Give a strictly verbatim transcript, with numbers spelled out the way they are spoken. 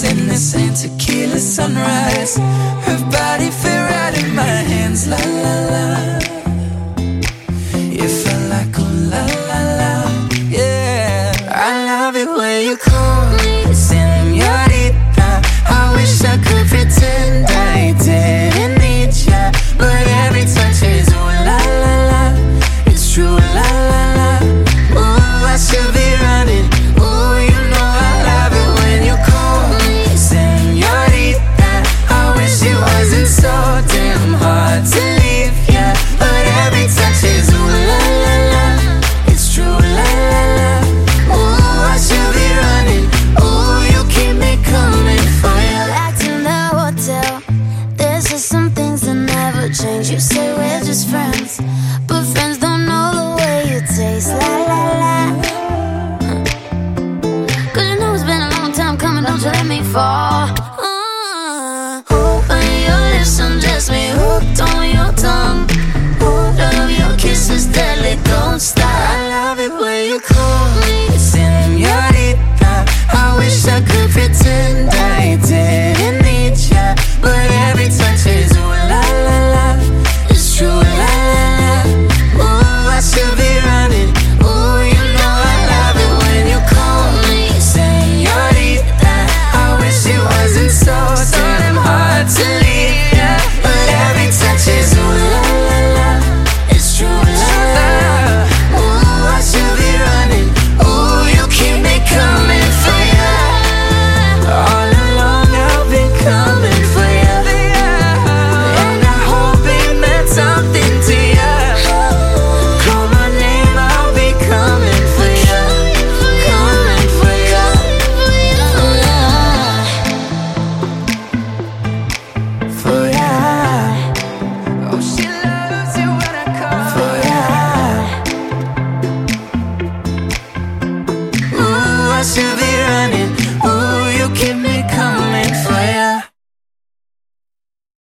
in the same tequila sunrise. Her body fit right in my hands, la la la. You felt like oh la la la, yeah. I love it when you call me señorita. I wish I could pretend I didn't need ya, but every touch is ooh la la la. It's true la la la. Ooh, I should be running. Ooh, you know I love it when you call me señorita. I wish it wasn't so damn hard to leave ya, but every touch is ooh la la la. It's true la la la. Ooh, I should be running. Ooh, you keep me coming for ya. Back to the hotel. There's just some things that never change. You say we're just friends, but friends don't know the way you taste. La la la. Cause you know it's been a long time coming, don't you let me fall. uh, Open your lips, undress me, hooked on your tongue. Oh, love your kisses deadly, don't stop. I love it when you call me señorita. I wish I could pretend I didn't need ya, but every touch is ooh la la la. It's true la la la. Ooh, I should be running. Ooh, you know I love it when you call me señorita. I wish it wasn't so damn hard to leave ya, but every touch is ooh la la la. It's true la la la. Ooh, I should be running. Ooh, you keep me coming for ya. All along I've been coming for ya, and I hope it meant something to ya. Call my name, I'll be coming for ya, coming for ya, for ya. Oh, she loves it when I call for ya. Ooh, I should be